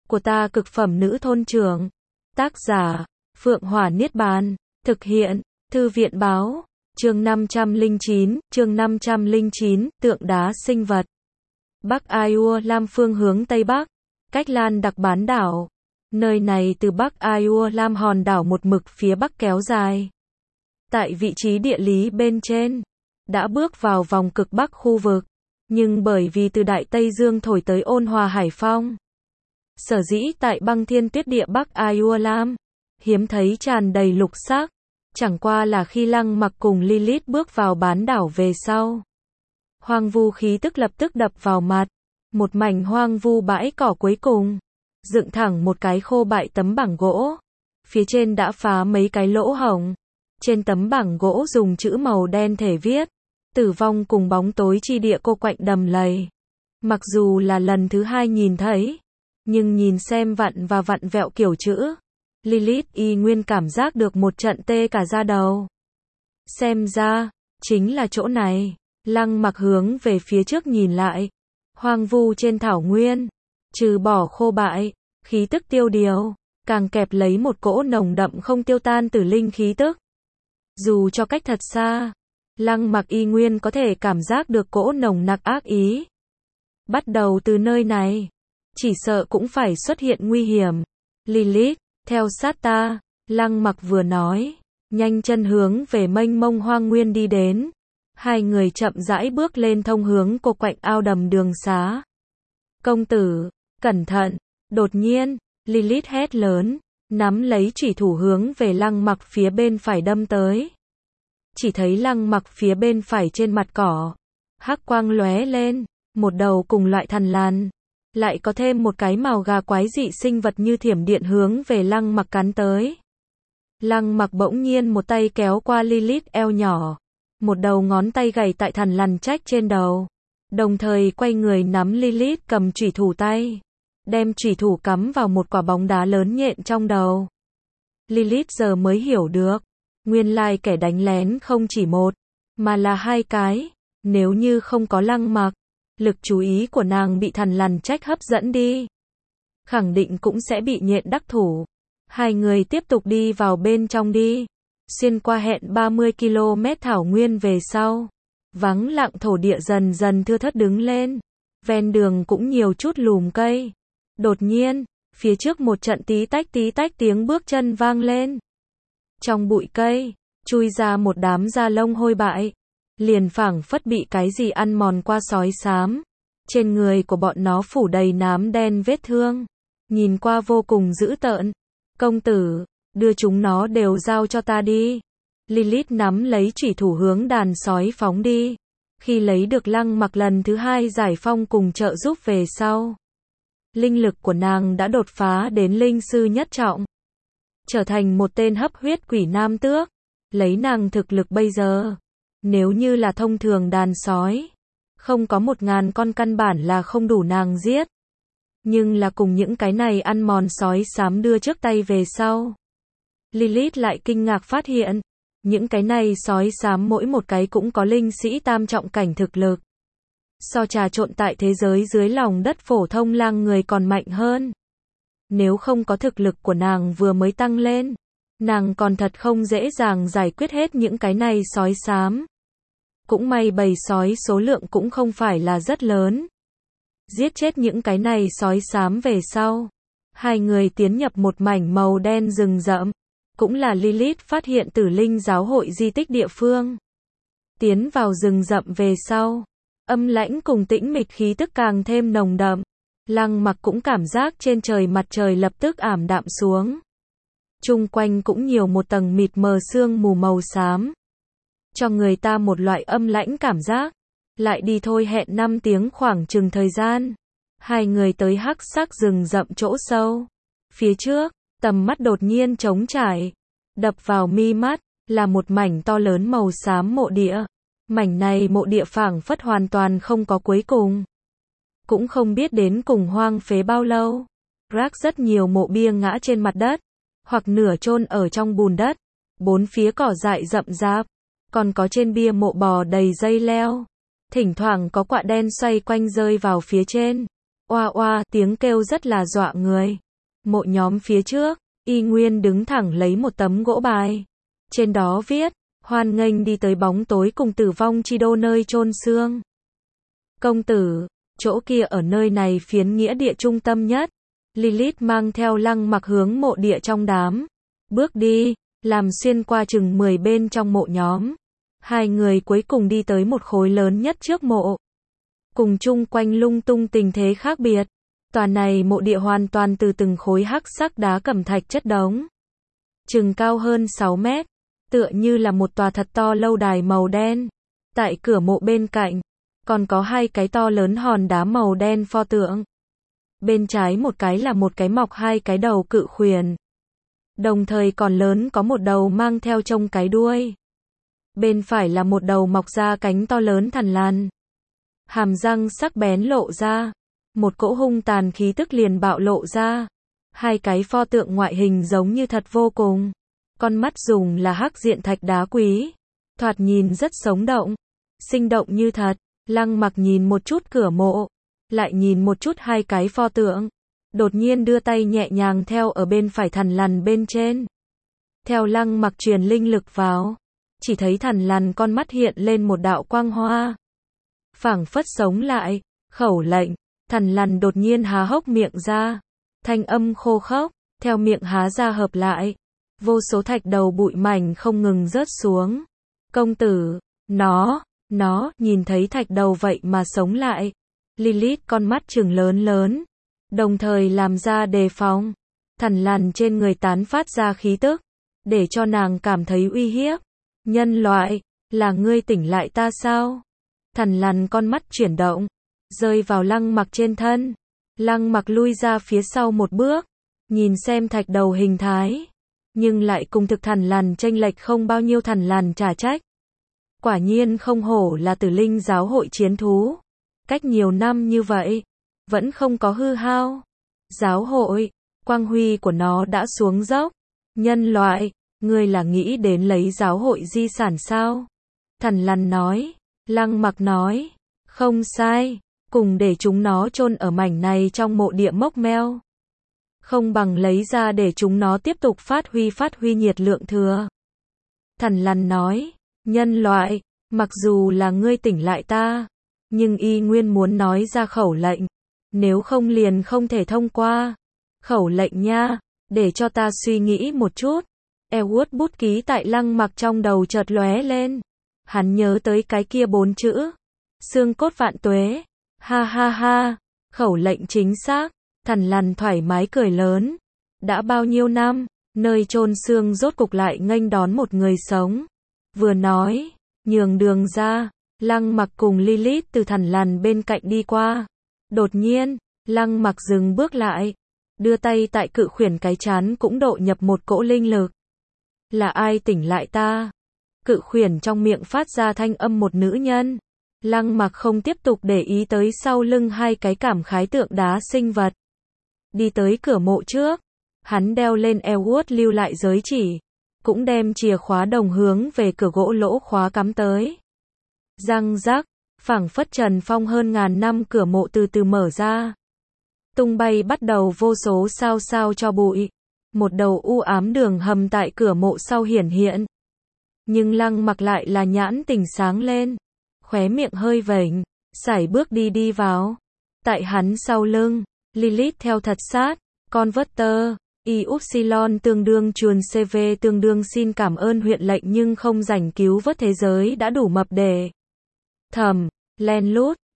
của ta cực phẩm nữ thôn trưởng. Tác giả, Phượng Hỏa Niết Bàn. Thực hiện, Thư viện báo. Chương 509, tượng đá sinh vật. Bắc Iowa Lam phương hướng Tây Bắc, cách Lan Đặc bán đảo. Nơi này từ Bắc Iowa Lam hòn đảo một mực phía Bắc kéo dài. Tại vị trí địa lý bên trên, đã bước vào vòng cực Bắc khu vực, nhưng bởi vì từ Đại Tây Dương thổi tới ôn hòa hải phong. Sở dĩ tại băng thiên tuyết địa Bắc Iowa Lam, hiếm thấy tràn đầy lục sắc, chẳng qua là khi Lăng Mặc cùng Lilith bước vào bán đảo về sau. Hoang vu khí tức lập tức đập vào mặt, một mảnh hoang vu bãi cỏ cuối cùng, dựng thẳng một cái khô bại tấm bảng gỗ, phía trên đã phá mấy cái lỗ hổng. Trên tấm bảng gỗ dùng chữ màu đen thể viết, tử vong cùng bóng tối chi địa cô quạnh đầm lầy. Mặc dù là lần thứ hai nhìn thấy, nhưng nhìn xem vặn và vặn vẹo kiểu chữ, Lilith y nguyên cảm giác được một trận tê cả da đầu. Xem ra, chính là chỗ này. Lăng Mặc hướng về phía trước nhìn lại, hoang vu trên thảo nguyên, trừ bỏ khô bại, khí tức tiêu điều, càng kẹp lấy một cỗ nồng đậm không tiêu tan tử linh khí tức. Dù cho cách thật xa, Lăng Mặc y nguyên có thể cảm giác được cỗ nồng nặc ác ý. Bắt đầu từ nơi này, chỉ sợ cũng phải xuất hiện nguy hiểm. Lilith, theo sát ta, Lăng Mặc vừa nói, nhanh chân hướng về mênh mông hoang nguyên đi đến. Hai người chậm rãi bước lên thông hướng cô quạnh ao đầm đường xá. Công tử, cẩn thận, đột nhiên, Lilith hét lớn, nắm lấy chủy thủ hướng về Lăng Mặc phía bên phải đâm tới. Chỉ thấy Lăng Mặc phía bên phải trên mặt cỏ, hắc quang lóe lên, một đầu cùng loại thằn lằn, lại có thêm một cái màu gà quái dị sinh vật như thiểm điện hướng về Lăng Mặc cắn tới. Lăng Mặc bỗng nhiên một tay kéo qua Lilith eo nhỏ, một đầu ngón tay gảy tại thằn lằn trách trên đầu, đồng thời quay người nắm Lilith cầm chủy thủ tay, đem chủy thủ cắm vào một quả bóng đá lớn nhện trong đầu. Lilith giờ mới hiểu được, nguyên lai kẻ đánh lén không chỉ một, mà là hai cái. Nếu như không có Lăng Mặc, lực chú ý của nàng bị thằn lằn trách hấp dẫn đi, khẳng định cũng sẽ bị nhện đắc thủ. Hai người tiếp tục đi vào bên trong đi, xuyên qua hẹn 30 km thảo nguyên về sau, vắng lặng thổ địa dần dần thưa thớt đứng lên, ven đường cũng nhiều chút lùm cây. Đột nhiên, phía trước một trận tí tách tiếng bước chân vang lên. Trong bụi cây, chui ra một đám da lông hôi bại, liền phảng phất bị cái gì ăn mòn qua sói xám. Trên người của bọn nó phủ đầy nám đen vết thương, nhìn qua vô cùng dữ tợn. Công tử, đưa chúng nó đều giao cho ta đi. Lilith nắm lấy chủy thủ hướng đàn sói phóng đi. Khi lấy được Lăng Mặc lần thứ hai giải phong cùng trợ giúp về sau, linh lực của nàng đã đột phá đến linh sư nhất trọng, trở thành một tên hấp huyết quỷ nam tước. Lấy nàng thực lực bây giờ, nếu như là thông thường đàn sói, không có 1000 con căn bản là không đủ nàng giết. Nhưng là cùng những cái này ăn mòn sói xám đưa trước tay về sau, Lilith lại kinh ngạc phát hiện, những cái này sói xám mỗi một cái cũng có linh sĩ tam trọng cảnh thực lực. So trà trộn tại thế giới dưới lòng đất phổ thông lang người còn mạnh hơn. Nếu không có thực lực của nàng vừa mới tăng lên, nàng còn thật không dễ dàng giải quyết hết những cái này sói xám. Cũng may bầy sói số lượng cũng không phải là rất lớn. Giết chết những cái này sói xám về sau, hai người tiến nhập một mảnh màu đen rừng rậm, cũng là Lilith phát hiện Tử Linh giáo hội di tích địa phương. Tiến vào rừng rậm về sau, âm lãnh cùng tĩnh mịch khí tức càng thêm nồng đậm. Lăng Mặc cũng cảm giác trên trời mặt trời lập tức ảm đạm xuống. Chung quanh cũng nhiều một tầng mịt mờ sương mù màu xám, cho người ta một loại âm lãnh cảm giác. Lại đi thôi, hẹn 5 tiếng khoảng chừng thời gian, hai người tới hắc sắc rừng rậm chỗ sâu. Phía trước, tầm mắt đột nhiên trống trải, đập vào mi mắt là một mảnh to lớn màu xám mộ địa. Mảnh này mộ địa phảng phất hoàn toàn không có cuối cùng, cũng không biết đến cùng hoang phế bao lâu. Rác rất nhiều mộ bia ngã trên mặt đất, hoặc nửa chôn ở trong bùn đất. Bốn phía cỏ dại rậm rạp, còn có trên bia mộ bò đầy dây leo. Thỉnh thoảng có quạ đen xoay quanh rơi vào phía trên. Oa oa, tiếng kêu rất là dọa người. Mộ nhóm phía trước, y nguyên đứng thẳng lấy một tấm gỗ bài. Trên đó viết, hoan nghênh đi tới bóng tối cùng tử vong chi đô nơi chôn xương. Công tử, chỗ kia ở nơi này phiến nghĩa địa trung tâm nhất. Lilith mang theo Lăng Mặc hướng mộ địa trong đám. Bước đi, làm xuyên qua chừng 10 bên trong mộ nhóm. Hai người cuối cùng đi tới một khối lớn nhất trước mộ. Cùng chung quanh lung tung tình thế khác biệt. Tòa này mộ địa hoàn toàn từ từng khối hắc sắc đá cẩm thạch chất đống. Chừng cao hơn 6 mét. Tựa như là một tòa thật to lâu đài màu đen. Tại cửa mộ bên cạnh, còn có hai cái to lớn hòn đá màu đen pho tượng. Bên trái một cái là một cái mọc hai cái đầu cự khuyển. Đồng thời còn lớn có một đầu mang theo trông cái đuôi. Bên phải là một đầu mọc ra cánh to lớn thằn lằn. Hàm răng sắc bén lộ ra. Một cỗ hung tàn khí tức liền bạo lộ ra. Hai cái pho tượng ngoại hình giống như thật vô cùng. Con mắt dùng là hắc diện thạch đá quý. Thoạt nhìn rất sống động. Sinh động như thật. Lăng Mặc nhìn một chút cửa mộ. Lại nhìn một chút hai cái pho tượng. Đột nhiên đưa tay nhẹ nhàng theo ở bên phải thằn lằn bên trên. Theo Lăng Mặc truyền linh lực vào. Chỉ thấy thằn lằn con mắt hiện lên một đạo quang hoa. Phảng phất sống lại. Khẩu lệnh. Thằn lằn đột nhiên há hốc miệng ra. Thanh âm khô khốc. Theo miệng há ra hợp lại. Vô số thạch đầu bụi mảnh không ngừng rớt xuống. Công tử. Nó, nhìn thấy thạch đầu vậy mà sống lại. Lilith con mắt trừng lớn lớn. Đồng thời làm ra đề phòng. Thằn lằn trên người tán phát ra khí tức. Để cho nàng cảm thấy uy hiếp. Nhân loại, là ngươi tỉnh lại ta sao? Thằn lằn con mắt chuyển động. Rơi vào Lăng Mặc trên thân. Lăng Mặc lui ra phía sau một bước. Nhìn xem thạch đầu hình thái. Nhưng lại cùng thực thằn lằn chênh lệch không bao nhiêu. Thằn lằn trả trách. Quả nhiên không hổ là Tử Linh giáo hội chiến thú. Cách nhiều năm như vậy. Vẫn không có hư hao. Giáo hội. Quang huy của nó đã xuống dốc. Nhân loại. Ngươi là nghĩ đến lấy giáo hội di sản sao? Thằn lằn nói. Lăng Mặc nói. Không sai. Cùng để chúng nó chôn ở mảnh này trong mộ địa mốc meo. Không bằng lấy ra để chúng nó tiếp tục phát huy nhiệt lượng thừa. Thằn lằn nói. Nhân loại. Mặc dù là ngươi tỉnh lại ta. Nhưng y nguyên muốn nói ra khẩu lệnh. Nếu không liền không thể thông qua. Khẩu lệnh nha. Để cho ta suy nghĩ một chút. Edward bút ký tại Lăng Mặc trong đầu chợt lóe lên. Hắn nhớ tới cái kia 4 chữ. Xương cốt vạn tuế. Ha ha ha. Khẩu lệnh chính xác. Thằn lằn thoải mái cười lớn. Đã bao nhiêu năm, nơi chôn xương rốt cục lại nghênh đón một người sống. Vừa nói, nhường đường ra. Lăng Mặc cùng Lilith từ thằn lằn bên cạnh đi qua. Đột nhiên, Lăng Mặc dừng bước lại. Đưa tay tại cự khuyển cái chán cũng độ nhập một cỗ linh lực. Là ai tỉnh lại ta? Cự khuyển trong miệng phát ra thanh âm một nữ nhân. Lăng Mặc không tiếp tục để ý tới sau lưng hai cái cảm khái tượng đá sinh vật. Đi tới cửa mộ trước. Hắn đeo lên Edward lưu lại giới chỉ. Cũng đem chìa khóa đồng hướng về cửa gỗ lỗ khóa cắm tới. Răng rắc, phảng phất trần phong hơn ngàn năm cửa mộ từ từ mở ra. Tung bay bắt đầu vô số sao cho bụi. Một đầu u ám đường hầm tại cửa mộ sau hiển hiện. Nhưng Lăng Mặc lại là nhãn tình sáng lên. Khóe miệng hơi vểnh, sải bước đi vào. Tại hắn sau lưng, Lilith theo thật sát. Converter, Ypsilon tương đương chuồn CV tương đương xin cảm ơn huyện lệnh nhưng không rảnh cứu vớt thế giới đã đủ mập để. Thầm, len lút,